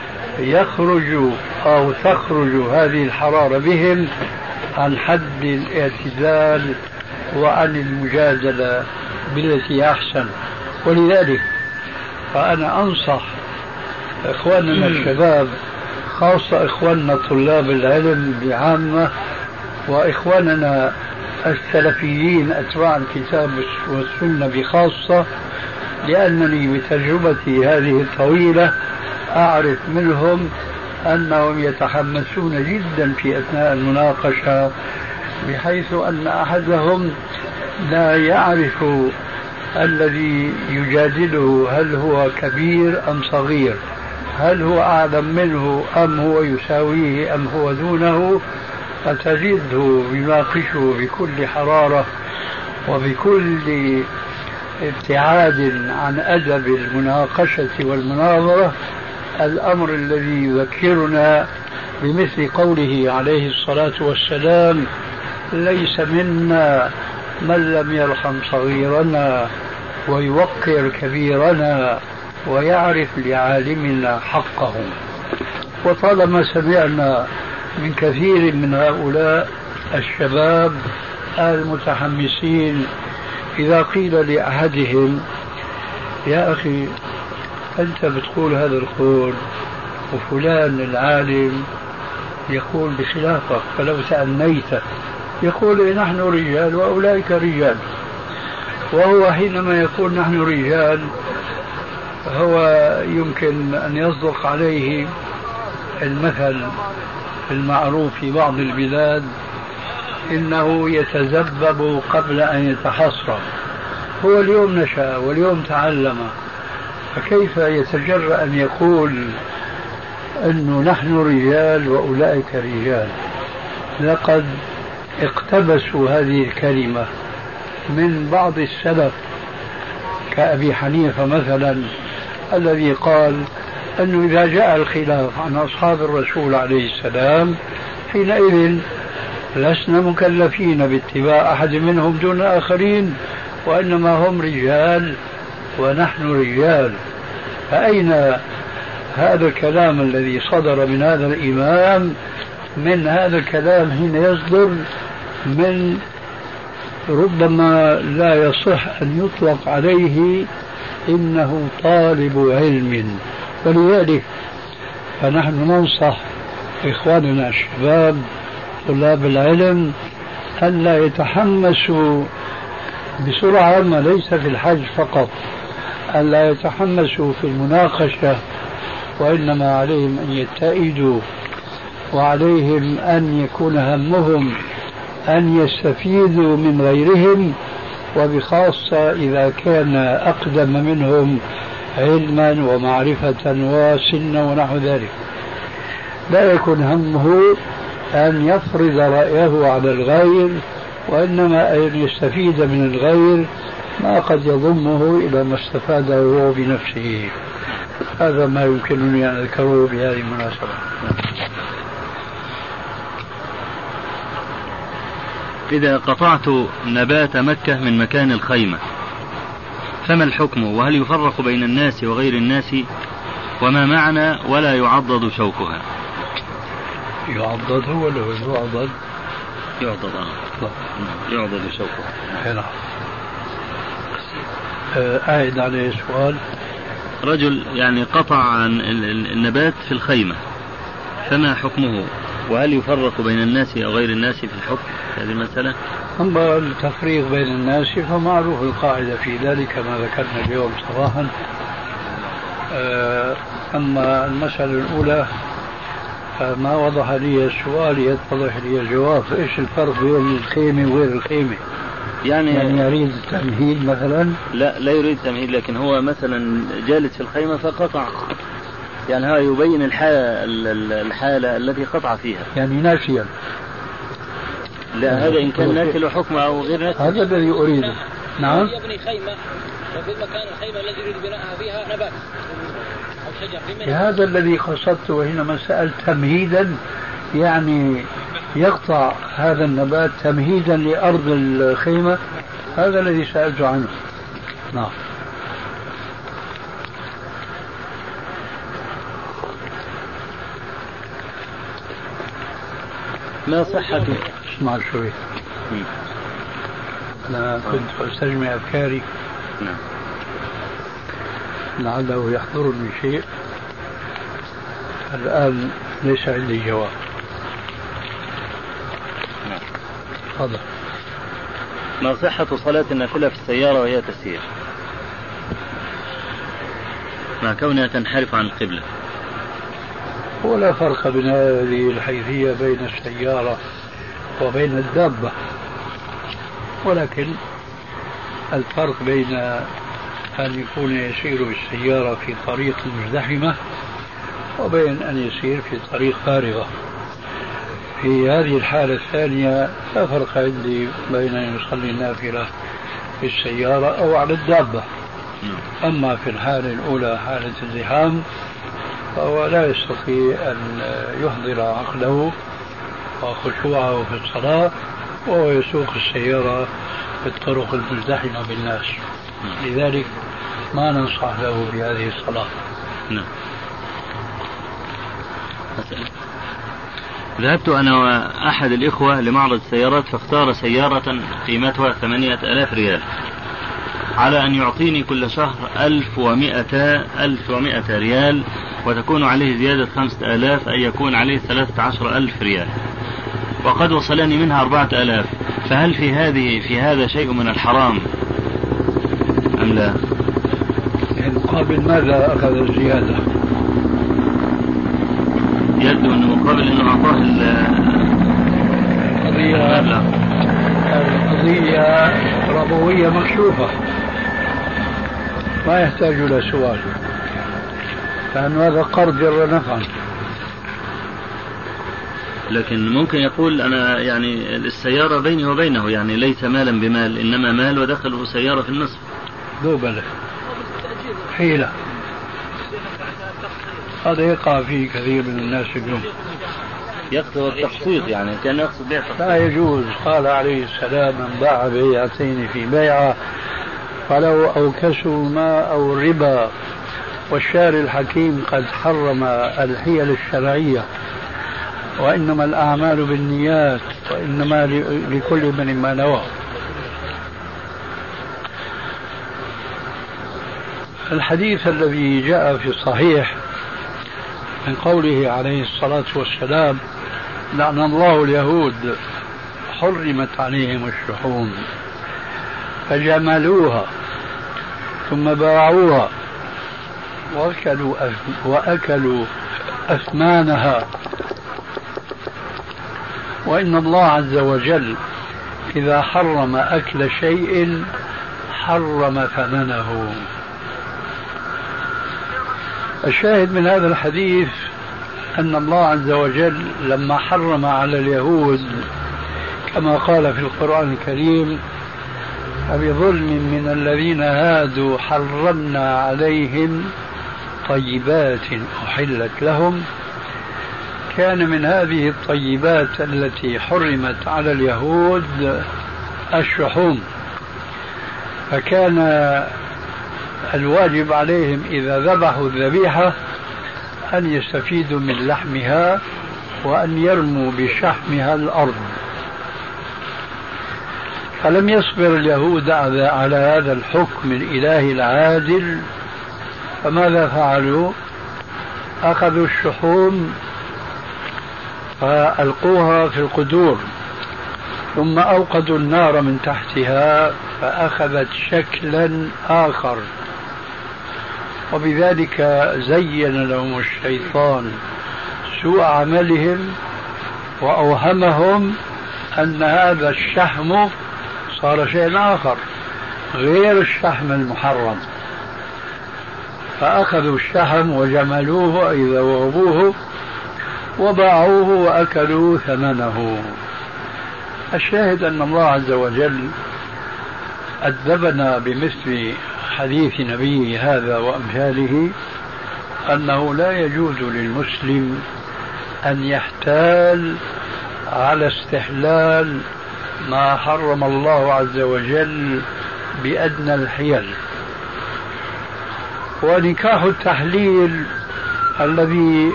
C: تخرج هذه الحرارة بهم عن حد الاعتدال وعن المجادلة بالتي أحسن. ولذلك فأنا أنصح إخواننا الشباب، خاصة إخواننا طلاب العلم بعامة، وإخواننا السلفيين أتباع الكتاب والسنة بخاصة، لأنني بتجربتي هذه الطويلة أعرف منهم أنهم يتحمسون جدا في أثناء المناقشة، بحيث أن أحدهم لا يعرف الذي يجادله هل هو كبير أم صغير، هل هو أعلم منه أم هو يساويه أم هو دونه، فتجده يناقشه بكل حرارة وبكل ابتعاد عن أدب المناقشة والمناظرة، الأمر الذي يذكرنا بمثل قوله عليه الصلاة والسلام: ليس منا من لم يرحم صغيرنا ويوقر كبيرنا ويعرف لعالمنا حقه. وطالما سمعنا من كثير من هؤلاء الشباب المتحمسين إذا قيل لأحدهم: يا أخي أنت بتقول هذا القول وفلان العالم يقول بخلافك، فلو تأنيت يقول نحن رجال وأولئك رجال. وهو حينما يقول نحن رجال هو يمكن أن يصدق عليه المثل المعروف في بعض البلاد: إنه يتذبذب قبل أن يتحصر. هو اليوم نشأ واليوم تعلم، فكيف يتجرأ أن يقول أنه نحن رجال وأولئك رجال؟ لقد اقتبسوا هذه الكلمة من بعض السلف كأبي حنيفة مثلا، الذي قال أنه إذا جاء الخلاف عن أصحاب الرسول عليه السلام حينئذ لسنا مكلفين باتباع أحد منهم دون آخرين، وإنما هم رجال ونحن رجال. فأين هذا الكلام الذي صدر من هذا الإمام؟ من هذا الكلام حين يصدر من ربما لا يصح أن يطلق عليه إنه طالب علم. ولذلك فنحن ننصح إخواننا الشباب طلاب العلم أن لا يتحمسوا بسرعة، ما ليس في الحج فقط، أن لا يتحمسوا في المناقشة، وإنما عليهم أن يتئدوا، وعليهم أن يكون همهم أن يستفيدوا من غيرهم، وبخاصة إذا كان أقدم منهم علما ومعرفة وسنا ونحو ذلك. لا يكون همه أن يفرض رأيه على الغير، وإنما أن يستفيد من الغير ما قد يضمه إلى ما استفاده هو بنفسه. هذا ما يمكنني أن أذكره بهذه المناسبة.
D: إذا قطعت نبات مكة من مكان الخيمة فما الحكم؟ وهل يفرق بين الناس وغير الناس؟ وما معنى ولا يعضد شوكها؟
C: يعضد هو ولا يعضد؟
D: يعضد شوكها.
C: نعم. أعد عليه السؤال.
D: رجل يعني قطع عن النبات في الخيمة فما حكمه؟ وهل يفرق بين الناس أو غير الناس في الحكم في هذه المسألة؟
C: أما التفريق بين الناس فمعروف القاعدة في ذلك كما ذكرنا اليوم صباحا. أما المسألة الأولى ما وضح لي السؤال يتضح لي الجواب. إيش الفرق بين الخيمة وغير الخيمة؟ يعني يريد تمهيد مثلا؟
D: لا يريد تمهيد، لكن هو مثلا جالس في الخيمة فقطع، يعني هذا يبين الحالة التي قطع فيها،
C: يعني ناسيا.
D: لا هذا إن كان ناسي له حكم أو غير ناسي.
C: هذا الذي أريده. نعم.
H: يبني خيمة وفي المكان الخيمة الذي يريد بناءها فيها نبات أو شجر.
C: هذا الذي قصدته حينما سألت تمهيدا، يعني يقطع هذا النبات تمهيدا لأرض الخيمة، هذا الذي سألت عنه. نعم.
D: ما صحة؟
C: اسمع شوي، أنا كنت أستجمع أفكاري لعله يحضرني شيء الآن ليس عندي جواب. تفضل.
D: ما صحة صلاة النافلة في السيارة وهي تسير مع كونها تنحرف عن القبلة؟
C: ولا فرق بين هذه الحيثية بين السيارة وبين الدابة، ولكن الفرق بين أن يكون يسير بالسيارة في طريق مزدحمة وبين أن يسير في طريق فارغة. في هذه الحالة الثانية لا فرق عندي بين أن يصلي النافلة في السيارة أو على الدابة. أما في الحالة الأولى حالة الزحام فهو لا يستطيع أن يحضر عقله وخشوعه في الصلاة وهو يسوق السيارة في الطرق المزدحمة بالناس، لذلك ما ننصح له بهذه الصلاة.
D: نعم. ذهبت أنا وأحد الإخوة لمعرض السيارات فاختار سيارة قيمتها 8,000 ريال على أن يعطيني كل شهر 1100 ريال وتكون عليه زيادة 5,000 أي يكون عليه 13,000 ريال، وقد وصلني منها 4,000، فهل في هذا شيء من الحرام أم لا؟
C: مقابل ماذا أخذ الزيادة؟
D: يبدو أنه مقابل أنه أعطاه
C: القضية ربوية مكشوفة ما يحتاج إلى سؤال، لأن هذا قرض جر نفعا.
D: لكن ممكن يقول أنا يعني السيارة بيني وبينه، يعني ليس مالا بمال إنما مال ودخله سيارة في النصف.
C: دوبله حيلة، هذا يقع فيه كثير من الناس اليوم.
D: يقصد التقسيط، يعني كان يقصد بيع تقسيط.
C: لا يجوز. قال عليه السلام من باع بيعتين في بيعة فلو أوكسوا ما أو الربا، والشارع الحكيم قد حرم الحيل الشرعية، وإنما الأعمال بالنيات وإنما لكل من ما نوى. الحديث الذي جاء في الصحيح من قوله عليه الصلاة والسلام لعن الله اليهود حرمت عليهم الشحوم فجملوها ثم باعوها وأكلوا أثمانها، وإن الله عز وجل إذا حرم أكل شيء حرم ثمنه. الشاهد من هذا الحديث أن الله عز وجل لما حرم على اليهود كما قال في القرآن الكريم فبظلم من الذين هادوا حرمنا عليهم طيبات أحلت لهم، كان من هذه الطيبات التي حرمت على اليهود الشحوم، فكان الواجب عليهم إذا ذبحوا الذبيحة أن يستفيدوا من لحمها وأن يرموا بشحمها الأرض. فلم يصبر اليهود على هذا الحكم الإلهي العادل، فماذا فعلوا؟ أخذوا الشحوم فألقوها في القدور، ثم أوقدوا النار من تحتها فأخذت شكلا آخر، وبذلك زين لهم الشيطان سوء عملهم وأوهمهم أن هذا الشحم صار شيء آخر غير الشحم المحرم، فأخذوا الشحم وجملوه أي ذوبوه وباعوه وأكلوا ثمنه. الشاهد أن الله عز وجل أدبنا بمثل حديث نبيه هذا وأمثاله، أنه لا يجوز للمسلم أن يحتال على استحلال ما حرم الله عز وجل بأدنى الحيل. ونكاح التحليل الذي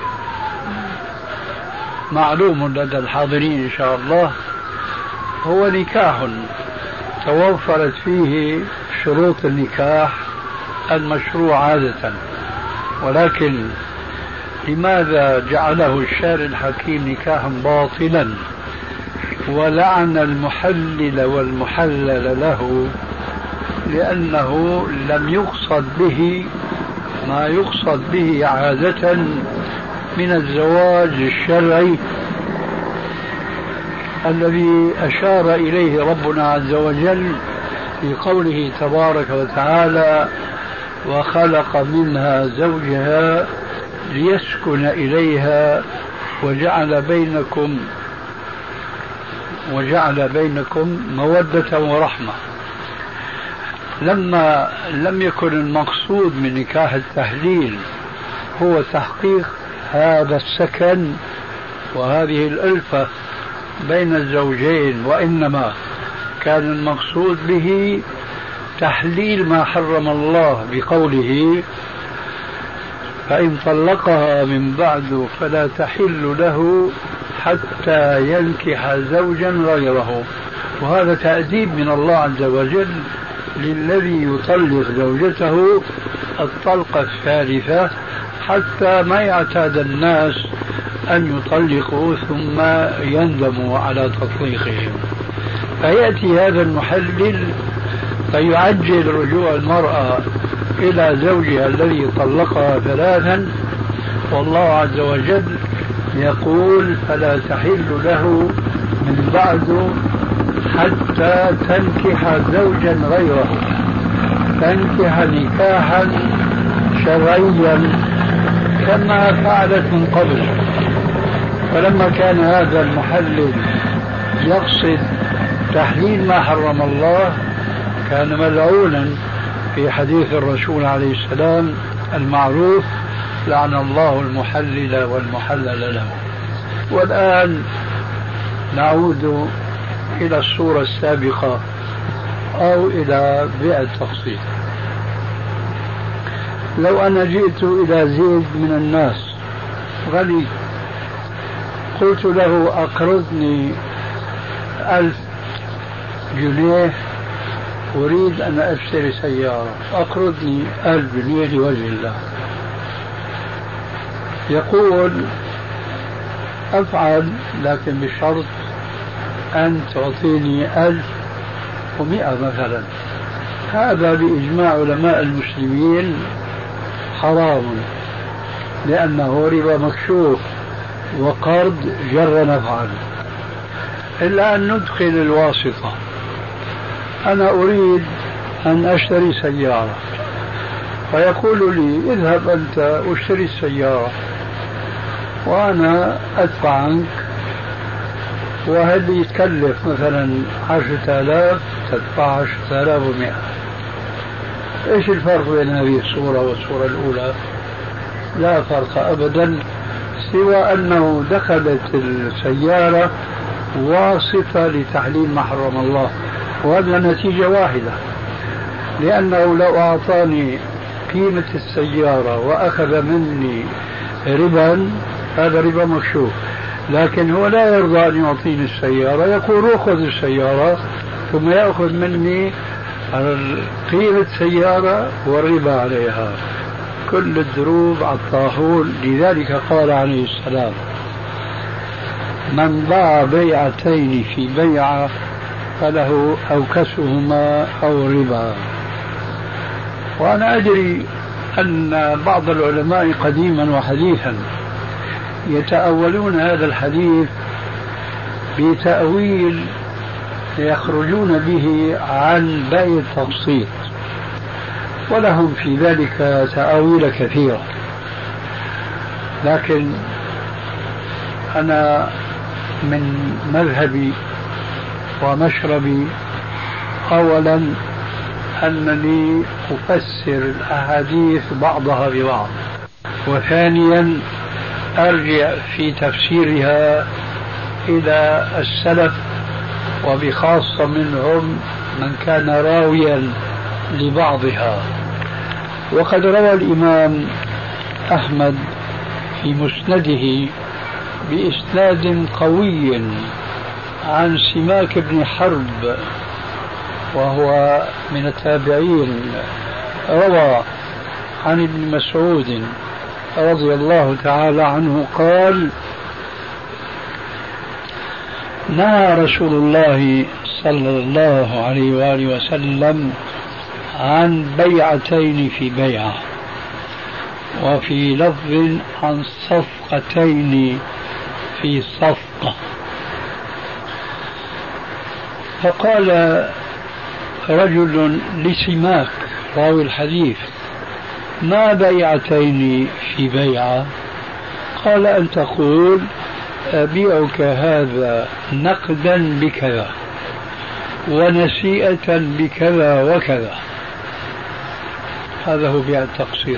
C: معلوم لدى الحاضرين إن شاء الله هو نكاح توفرت فيه شروط النكاح المشروع عادة، ولكن لماذا جعله الشارع الحكيم نكاحا باطلا ولعن المحلل والمحلل له؟ لأنه لم يقصد به ما يقصد به عادة من الزواج الشرعي الذي أشار إليه ربنا عز وجل في قوله تبارك وتعالى: وخلق منها زوجها ليسكن إليها وجعل بينكم مودة ورحمة. لما لم يكن المقصود من نكاح التحليل هو تحقيق هذا السكن وهذه الألفة بين الزوجين، وإنما كان المقصود به تحليل ما حرم الله بقوله: فإن طلقها من بعد فلا تحل له حتى ينكح زوجا غيره. وهذا تأديب من الله عز وجل للذي يطلق زوجته الطلقة الثالثة، حتى ما يعتاد الناس أن يطلقوا ثم يندموا على تطليقهم. فيأتي هذا المحلل فيعجل رجوع المرأة إلى زوجها الذي طلقها ثلاثا، والله عز وجل يقول: فلا تحل له من بعد حتى تنكح زوجا غيره، تنكح نكاحا شرعيا كما فعلت من قبل. فلما كان هذا المحلل يقصد تحليل ما حرم الله كان ملعونا في حديث الرسول عليه السلام المعروف: لعن الله المحلل والمحلل له. والآن نعود إلى الصورة السابقة أو إلى بيع التقسيط. لو أنا جئت إلى زيد من الناس غني، قلت له: أقرضني 1000 جنيه أريد أن أشتري سيارة، أقرضني 1000 جنيه لوجه الله. يقول: أفعل، لكن بشرط أن تعطيني 1100 مثلا. هذا بإجماع علماء المسلمين حرام، لأنه ربا مكشوف وقرض جر نفعا، إلا أن ندخل الواسطة. أنا أريد أن أشتري سيارة، فيقول لي: اذهب أنت واشتري السيارة وأنا أدفع عنك، وهل يتكلف مثلا 10,000 تدفع 10,100. إيش الفرق بين هذه الصورة والصورة الأولى؟ لا فرق أبدا، سوى أنه دخلت السيارة واسطة لتحليل ما حرم الله، وهذا نتيجة واحدة. لأنه لو أعطاني قيمة السيارة وأخذ مني ربا، هذا ربا مكشوف، لكن هو لا يرضى أن يعطيني السيارة، يقول: خذ السيارة، ثم يأخذ مني قيمة السيارة والربا عليها. كل الدروب على الطاحون. لذلك قال عليه السلام: من باع بيعتين في بيعة فله أو كسهما أو ربا. وأنا أدري أن بعض العلماء قديما وحديثا يتأولون هذا الحديث بتأويل يخرجون به عن بيع التقسيط، ولهم في ذلك تأويل كثيرة، لكن أنا من مذهبي ومشربي أولا أنني أفسر الأحاديث بعضها ببعض، وثانيا أرجع في تفسيرها إلى السلف، وبخاصة منهم من كان راويا لبعضها. وقد روى الإمام أحمد في مسنده بإسناد قوي عن سماك بن حرب وهو من التابعين، روى عن ابن مسعود رضي الله تعالى عنه قال: نهى رسول الله صلى الله عليه وآله وسلم عن بيعتين في بيعة، وفي لفظ عن صفقتين في صفقة. فقال رجل لسماك راوي الحديث: ما بيعتين في بيعة؟ قال: أن تقول أبيعك هذا نقدا بكذا ونسيئة بكذا وكذا. هذا هو بيع التقسيط،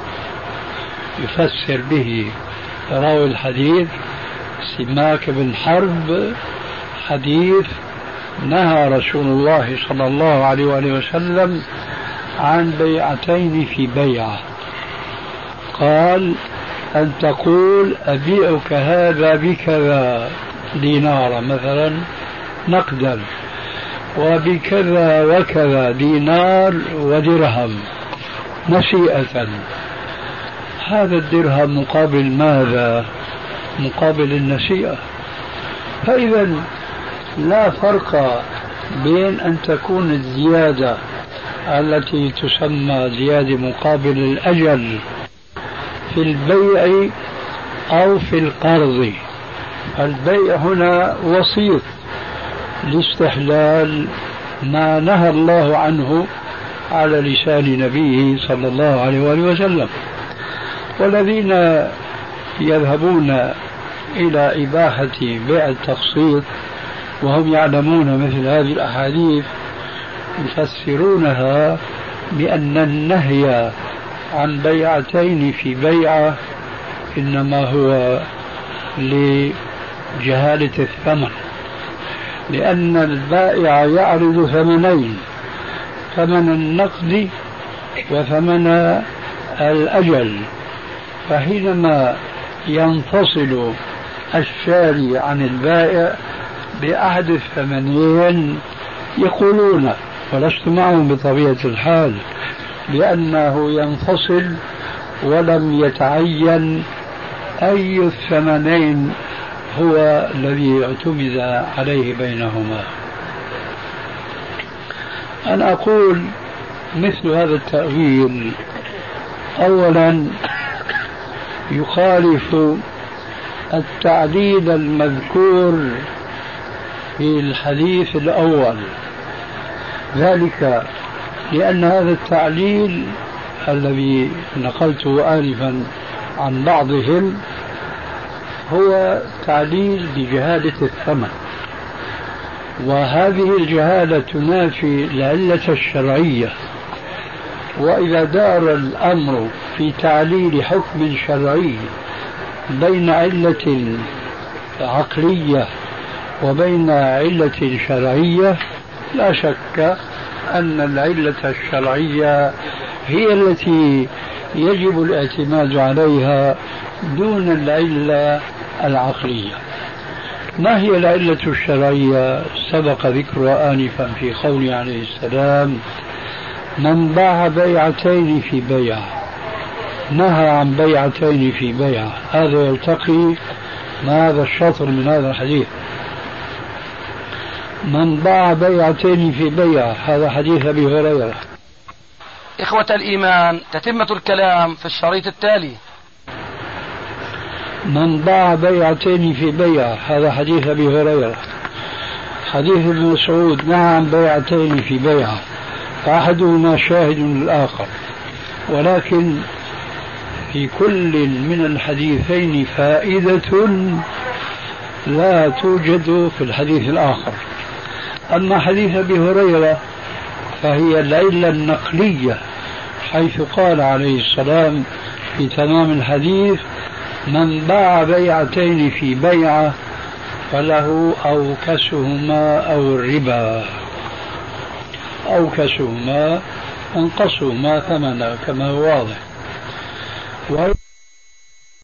C: يفسر به راوي الحديث سماك بن حرب حديث نهى رسول الله صلى الله عليه وآله وسلم عن بيعتين في بيعة. قال: أن تقول أبيعك هذا بكذا دينار مثلا نقدا، وبكذا وكذا دينار ودرهم نسيئة. هذا الدرهم مقابل ماذا؟ مقابل النسيئة. فإذا لا فرق بين أن تكون الزيادة التي تسمى زيادة مقابل الأجل في البيع أو في القرض. البيع هنا وسيط لاستحلال ما نهى الله عنه على لسان نبيه صلى الله عليه وآله وسلم. والذين يذهبون إلى إباحة بيع التقسيط وهم يعلمون مثل هذه الأحاديث يفسرونها بأن النهي عن بيعتين في بيعة إنما هو لجهالة الثمن، لأن البائع يعرض ثمنين: ثمن النقد وثمن الأجل. فحينما ينفصل الشاري عن البائع بأحد الثمنين يقولون، ولست معهم بطبيعة الحال، لأنه ينفصل ولم يتعين أي الثمنين هو الذي اعتمد عليه بينهما. أنا أقول مثل هذا التأويل أولا يخالف التعليل المذكور في الحديث الأول، ذلك لأن هذا التعليل الذي نقلته آنفا عن بعضهم هو تعليل بجهالة الثمن، وهذه الجهالة تنافي العلة الشرعية. وإذا دار الأمر في تعليل حكم شرعي بين علة عقلية وبين علة شرعية، لا شك أن العلة الشرعية هي التي يجب الاعتماد عليها دون العلة العقلية. ما هي العلة الشرعية؟ سبق ذكرها آنفا في قوله عليه السلام: من باع بيعتين في بيع، نهى عن بيعتين في بيع. هذا يلتقي ما هذا الشطر من هذا الحديث؟ من باع بيعتين في بيعة، هذا حديث أبي هريرة.
A: إخوة الإيمان، تتمة الكلام في الشريط التالي.
C: من باع بيعتين في بيعة، هذا حديث أبي هريرة. حديث ابن مسعود: نعم بيعتين في بيعة، فأحدهما شاهد للآخر. ولكن في كل من الحديثين فائدة لا توجد في الحديث الآخر. أما حديث أبي هريرة فهي العلة النقلية، حيث قال عليه السلام في تمام الحديث: من باع بيعتين في بيعة فله أوكسهما أو الربا، أوكسهما أنقصهما ثمنا، كما هو واضح.